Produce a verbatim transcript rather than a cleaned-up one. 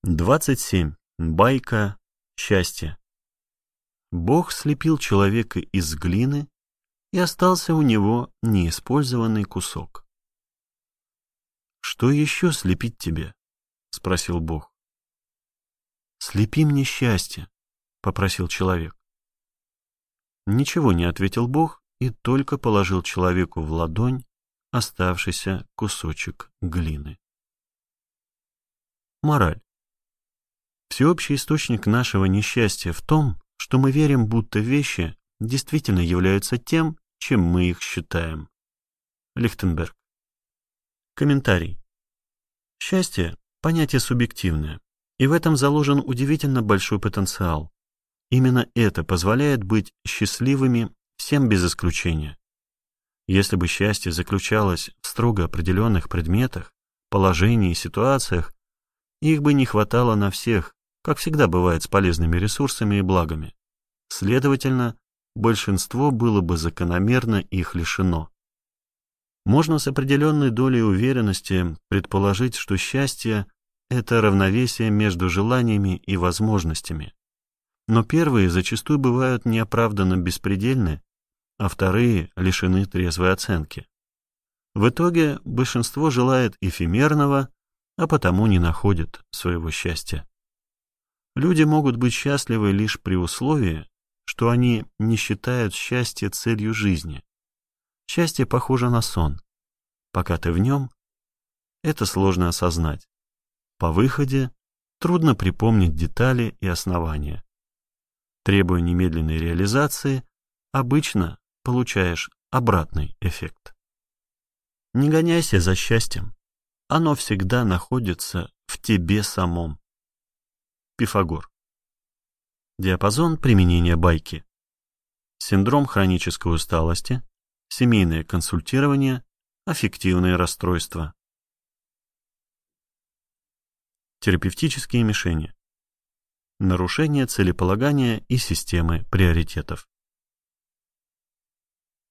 двадцать семь. Байка счастья. Бог слепил человека из глины, и остался у него неиспользованный кусок. «Что еще слепить тебе?» — спросил Бог. «Слепи мне счастье», — попросил человек. Ничего не ответил Бог и только положил человеку в ладонь оставшийся кусочек глины. Мораль. Всеобщий источник нашего несчастья в том, что мы верим, будто вещи действительно являются тем, чем мы их считаем. Лихтенберг. Комментарий. Счастье – понятие субъективное, и в этом заложен удивительно большой потенциал. Именно это позволяет быть счастливыми всем без исключения. Если бы счастье заключалось в строго определенных предметах, положениях и ситуациях, их бы не хватало на всех, как всегда бывает с полезными ресурсами и благами. Следовательно, большинство было бы закономерно их лишено. Можно с определенной долей уверенности предположить, что счастье – это равновесие между желаниями и возможностями. Но первые зачастую бывают неоправданно беспредельны, а вторые лишены трезвой оценки. В итоге большинство желает эфемерного, а потому не находит своего счастья. Люди могут быть счастливы лишь при условии, что они не считают счастье целью жизни. Счастье похоже на сон. Пока ты в нем, это сложно осознать. По выходе трудно припомнить детали и основания. Требуя немедленной реализации, обычно получаешь обратный эффект. Не гоняйся за счастьем. Оно всегда находится в тебе самом. Пифагор. Диапазон применения байки. Синдром хронической усталости, семейное консультирование, аффективные расстройства. Терапевтические мишени. Нарушение целеполагания и системы приоритетов.